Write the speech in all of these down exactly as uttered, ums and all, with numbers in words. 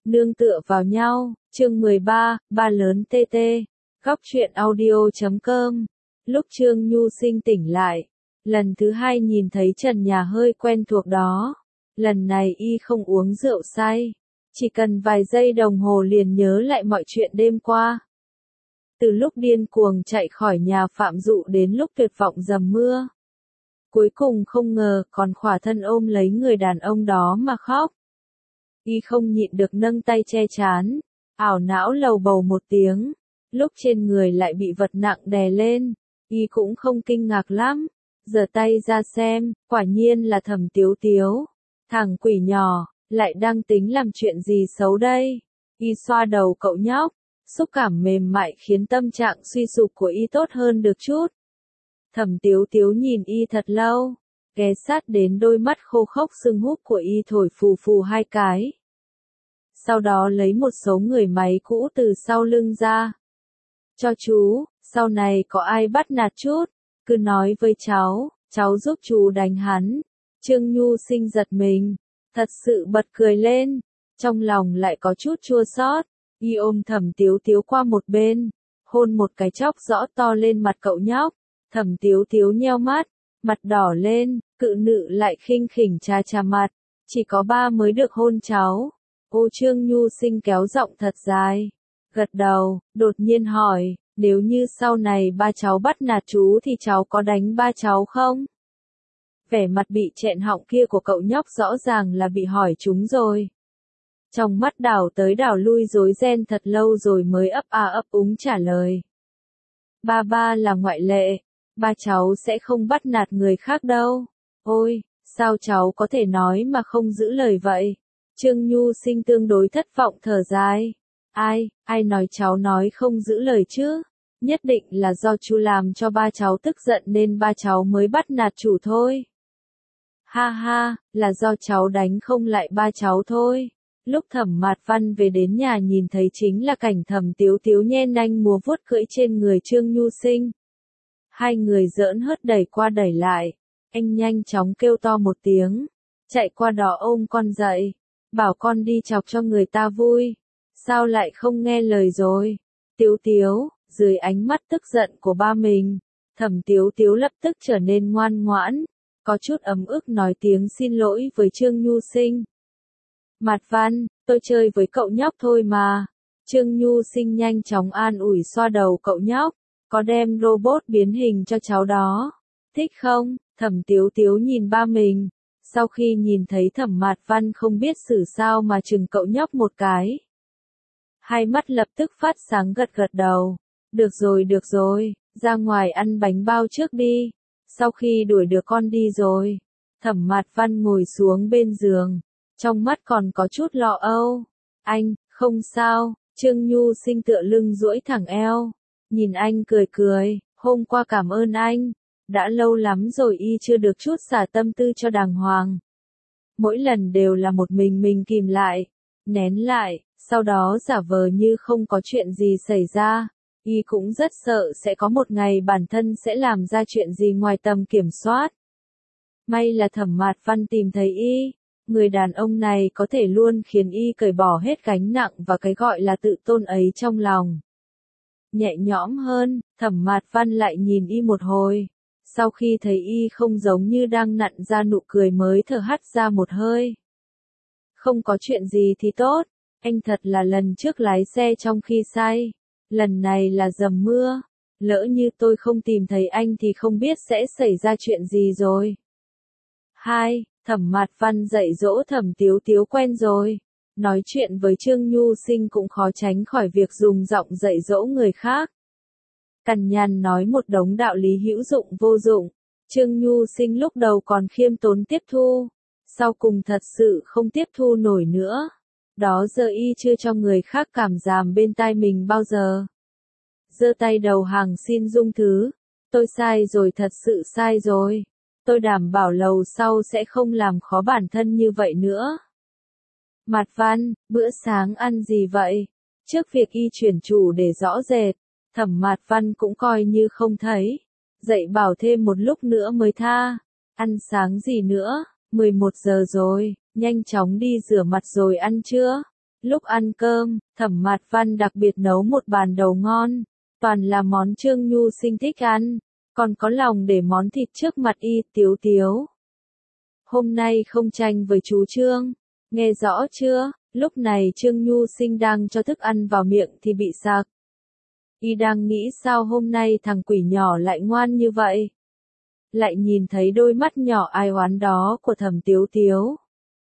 Nương tựa vào nhau, chương mười ba, ba lớn tê tê, góc truyện audio chấm com. Lúc Trương Nhu Sinh tỉnh lại, lần thứ hai nhìn thấy trần nhà hơi quen thuộc đó. Lần này y không uống rượu say, chỉ cần vài giây đồng hồ liền nhớ lại mọi chuyện đêm qua. Từ lúc điên cuồng chạy khỏi nhà Phạm Dụ đến lúc tuyệt vọng dầm mưa. Cuối cùng không ngờ còn khỏa thân ôm lấy người đàn ông đó mà khóc. Y không nhịn được nâng tay che chán, ảo não lầu bầu một tiếng, lúc trên người lại bị vật nặng đè lên, y cũng không kinh ngạc lắm, giở tay ra xem, quả nhiên là Thẩm Tiếu Tiếu, thằng quỷ nhỏ, lại đang tính làm chuyện gì xấu đây. Y xoa đầu cậu nhóc, xúc cảm mềm mại khiến tâm trạng suy sụp của y tốt hơn được chút. Thẩm Tiếu Tiếu nhìn y thật lâu, ghé sát đến đôi mắt khô khốc sưng húp của y thổi phù phù hai cái. Sau đó lấy một số người máy cũ từ sau lưng ra. Cho chú, sau này có ai bắt nạt chút, cứ nói với cháu, cháu giúp chú đánh hắn. Trương Nhu Sinh giật mình, thật sự bật cười lên, trong lòng lại có chút chua xót. Y ôm Thẩm Tiếu Tiếu qua một bên, hôn một cái chóc rõ to lên mặt cậu nhóc. Thẩm Tiếu Tiếu nheo mắt, mặt đỏ lên, cự nữ lại khinh khỉnh chà chà mặt, chỉ có ba mới được hôn cháu. Ô Trương Nhu Sinh kéo giọng thật dài, gật đầu, đột nhiên hỏi, nếu như sau này ba cháu bắt nạt chú thì cháu có đánh ba cháu không? Vẻ mặt bị chẹn họng kia của cậu nhóc rõ ràng là bị hỏi trúng rồi. Trong mắt đảo tới đảo lui rối ren thật lâu rồi mới ấp a ấp úng trả lời. Ba ba là ngoại lệ, ba cháu sẽ không bắt nạt người khác đâu. Ôi, sao cháu có thể nói mà không giữ lời vậy? Trương Nhu Sinh tương đối thất vọng thở dài. Ai, ai nói cháu nói không giữ lời chứ? Nhất định là do chú làm cho ba cháu tức giận nên ba cháu mới bắt nạt chủ thôi. Ha ha, là do cháu đánh không lại ba cháu thôi. Lúc Thẩm Mạt Văn về đến nhà nhìn thấy chính là cảnh Thẩm Tiếu Tiếu nhe nanh múa vuốt cưỡi trên người Trương Nhu Sinh. Hai người giỡn hớt đẩy qua đẩy lại, anh nhanh chóng kêu to một tiếng, chạy qua đó ôm con dậy, bảo con đi chọc cho người ta vui, sao lại không nghe lời rồi. Tiếu Tiếu, dưới ánh mắt tức giận của ba mình, Thẩm Tiếu Tiếu lập tức trở nên ngoan ngoãn, có chút ấm ức nói tiếng xin lỗi với Trương Nhu Sinh. Mạt Văn, tôi chơi với cậu nhóc thôi mà. Trương Nhu Sinh nhanh chóng an ủi xoa đầu cậu nhóc, có đem robot biến hình cho cháu đó. Thích không? Thẩm Tiếu Tiếu nhìn ba mình, sau khi nhìn thấy Thẩm Mạt Văn không biết xử sao mà chừng cậu nhóc một cái. Hai mắt lập tức phát sáng gật gật đầu. Được rồi được rồi, ra ngoài ăn bánh bao trước đi. Sau khi đuổi được con đi rồi, Thẩm Mạt Văn ngồi xuống bên giường, trong mắt còn có chút lo âu. Anh, không sao. Trương Nhu Sinh tựa lưng duỗi thẳng eo, nhìn anh cười cười, hôm qua cảm ơn anh, đã lâu lắm rồi y chưa được chút xả tâm tư cho đàng hoàng. Mỗi lần đều là một mình mình kìm lại, nén lại, sau đó giả vờ như không có chuyện gì xảy ra. Y cũng rất sợ sẽ có một ngày bản thân sẽ làm ra chuyện gì ngoài tầm kiểm soát. May là Thẩm Mạt Văn tìm thấy y, người đàn ông này có thể luôn khiến y cởi bỏ hết gánh nặng và cái gọi là tự tôn ấy trong lòng. Nhẹ nhõm hơn, Thẩm Mạt Văn lại nhìn y một hồi, sau khi thấy y không giống như đang nặn ra nụ cười mới thở hắt ra một hơi. Không có chuyện gì thì tốt, anh thật là lần trước lái xe trong khi say, lần này là dầm mưa, lỡ như tôi không tìm thấy anh thì không biết sẽ xảy ra chuyện gì rồi. Hai, Thẩm Mạt Văn dạy dỗ Thẩm Tiếu Tiếu quen rồi, nói chuyện với Trương Nhu Sinh cũng khó tránh khỏi việc dùng giọng dạy dỗ người khác. Cằn nhằn nói một đống đạo lý hữu dụng vô dụng, Trương Nhu Sinh lúc đầu còn khiêm tốn tiếp thu, sau cùng thật sự không tiếp thu nổi nữa. Đó giờ y chưa cho người khác cảm giảm bên tai mình bao giờ. Giơ tay đầu hàng xin dung thứ, tôi sai rồi, thật sự sai rồi. Tôi đảm bảo lầu sau sẽ không làm khó bản thân như vậy nữa. Mạt Văn, bữa sáng ăn gì vậy? Trước việc y chuyển chủ để rõ rệt, Thẩm Mạt Văn cũng coi như không thấy. Dạy bảo thêm một lúc nữa mới tha. Ăn sáng gì nữa? mười một giờ rồi, nhanh chóng đi rửa mặt rồi ăn chưa? Lúc ăn cơm, Thẩm Mạt Văn đặc biệt nấu một bàn đầu ngon, toàn là món Trương Nhu Sinh thích ăn, còn có lòng để món thịt trước mặt y. Tiếu Tiếu, hôm nay không tranh với chú Trương, nghe rõ chưa? Lúc này Trương Nhu Sinh đang cho thức ăn vào miệng thì bị sặc. Y đang nghĩ sao hôm nay thằng quỷ nhỏ lại ngoan như vậy. Lại nhìn thấy đôi mắt nhỏ ai oán đó của Thẩm Tiếu Tiếu.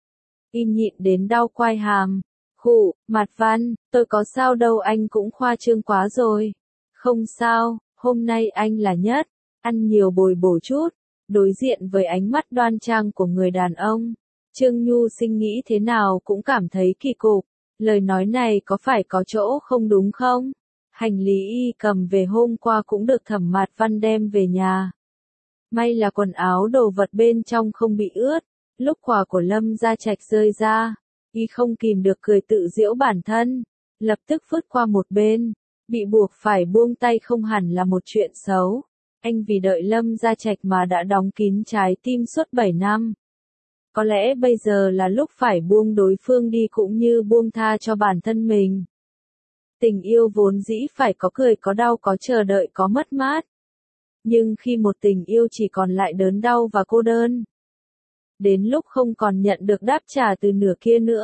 Y nhịn đến đau quai hàm. Khụ, Mạt Văn, tôi có sao đâu, anh cũng khoa trương quá rồi. Không sao, hôm nay anh là nhất, ăn nhiều bồi bổ chút. Đối diện với ánh mắt đoan trang của người đàn ông, Trương Nhu Sinh nghĩ thế nào cũng cảm thấy kỳ cục. Lời nói này có phải có chỗ không đúng không? Hành lý y cầm về hôm qua cũng được Thẩm Mạt Văn đem về nhà. May là quần áo đồ vật bên trong không bị ướt. Lúc quà của Lâm Gia Trạch rơi ra, y không kìm được cười tự giễu bản thân, lập tức vứt qua một bên. Bị buộc phải buông tay không hẳn là một chuyện xấu. Anh vì đợi Lâm Gia Trạch mà đã đóng kín trái tim suốt bảy năm. Có lẽ bây giờ là lúc phải buông đối phương đi cũng như buông tha cho bản thân mình. Tình yêu vốn dĩ phải có cười có đau, có chờ đợi, có mất mát. Nhưng khi một tình yêu chỉ còn lại đớn đau và cô đơn, đến lúc không còn nhận được đáp trả từ nửa kia nữa,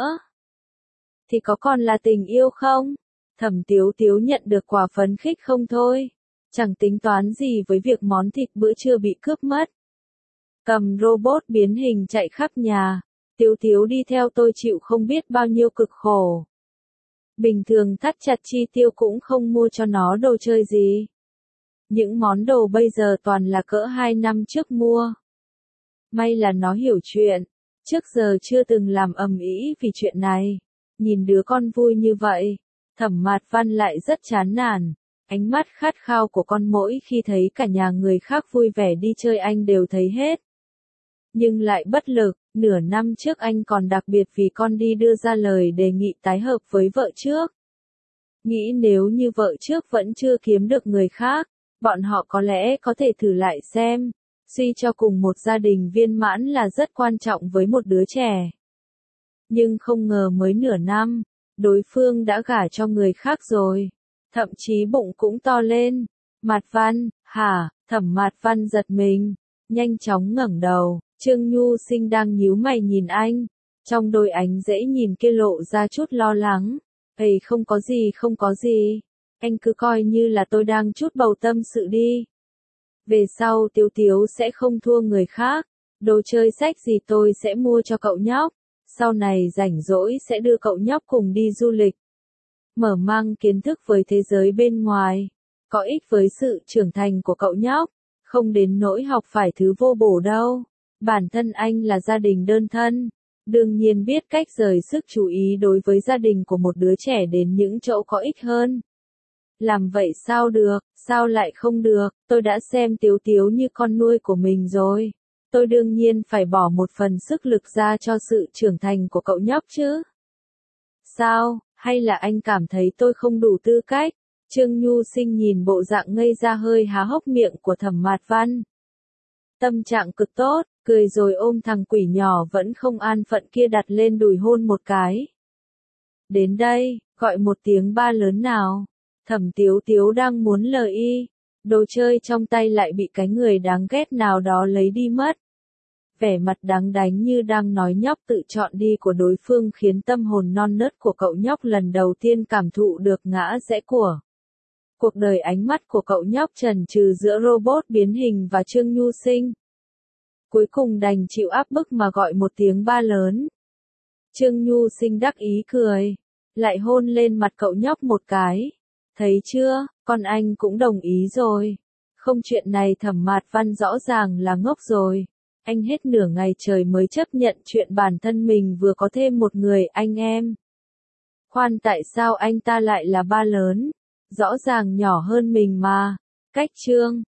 thì có còn là tình yêu không? Thẩm Tiếu Tiếu nhận được quà phấn khích không thôi. Chẳng tính toán gì với việc món thịt bữa trưa bị cướp mất. Cầm robot biến hình chạy khắp nhà. Tiếu Tiếu đi theo tôi chịu không biết bao nhiêu cực khổ. Bình thường thắt chặt chi tiêu cũng không mua cho nó đồ chơi gì. Những món đồ bây giờ toàn là cỡ hai năm trước mua. May là nó hiểu chuyện. Trước giờ chưa từng làm ầm ĩ vì chuyện này. Nhìn đứa con vui như vậy, Thẩm Mạt Văn lại rất chán nản. Ánh mắt khát khao của con mỗi khi thấy cả nhà người khác vui vẻ đi chơi anh đều thấy hết. Nhưng lại bất lực, nửa năm trước anh còn đặc biệt vì con đi đưa ra lời đề nghị tái hợp với vợ trước. Nghĩ nếu như vợ trước vẫn chưa kiếm được người khác, bọn họ có lẽ có thể thử lại xem. Suy cho cùng một gia đình viên mãn là rất quan trọng với một đứa trẻ. Nhưng không ngờ mới nửa năm, đối phương đã gả cho người khác rồi. Thậm chí bụng cũng to lên. Mạt Văn, hả? Thẩm Mạt Văn giật mình, nhanh chóng ngẩng đầu. Trương Nhu Sinh đang nhíu mày nhìn anh, trong đôi ánh dễ nhìn kia lộ ra chút lo lắng. Ây, không có gì, không có gì. Anh cứ coi như là tôi đang chút bầu tâm sự đi. Về sau Tiếu Tiếu sẽ không thua người khác. Đồ chơi sách gì tôi sẽ mua cho cậu nhóc. Sau này rảnh rỗi sẽ đưa cậu nhóc cùng đi du lịch. Mở mang kiến thức với thế giới bên ngoài. Có ích với sự trưởng thành của cậu nhóc. Không đến nỗi học phải thứ vô bổ đâu. Bản thân anh là gia đình đơn thân. Đương nhiên biết cách rời sức chú ý đối với gia đình của một đứa trẻ đến những chỗ có ích hơn. Làm vậy sao được, sao lại không được, tôi đã xem Tiếu Tiếu như con nuôi của mình rồi. Tôi đương nhiên phải bỏ một phần sức lực ra cho sự trưởng thành của cậu nhóc chứ. Sao, hay là anh cảm thấy tôi không đủ tư cách? Trương Nhu Sinh nhìn bộ dạng ngây ra hơi há hốc miệng của Thẩm Mạt Văn. Tâm trạng cực tốt, cười rồi ôm thằng quỷ nhỏ vẫn không an phận kia đặt lên đùi hôn một cái. Đến đây, gọi một tiếng ba lớn nào. Thẩm Tiếu Tiếu đang muốn lời y, đồ chơi trong tay lại bị cái người đáng ghét nào đó lấy đi mất. Vẻ mặt đáng đánh như đang nói nhóc tự chọn đi của đối phương khiến tâm hồn non nớt của cậu nhóc lần đầu tiên cảm thụ được ngã rẽ của cuộc đời. Ánh mắt của cậu nhóc chần chừ giữa robot biến hình và Trương Nhu Sinh. Cuối cùng đành chịu áp bức mà gọi một tiếng ba lớn. Trương Nhu Sinh đắc ý cười, lại hôn lên mặt cậu nhóc một cái. Thấy chưa, con anh cũng đồng ý rồi. Không, chuyện này Thẩm Mạt Văn rõ ràng là ngốc rồi. Anh hết nửa ngày trời mới chấp nhận chuyện bản thân mình vừa có thêm một người anh em. Khoan, tại sao anh ta lại là ba lớn? Rõ ràng nhỏ hơn mình mà. Cách Trương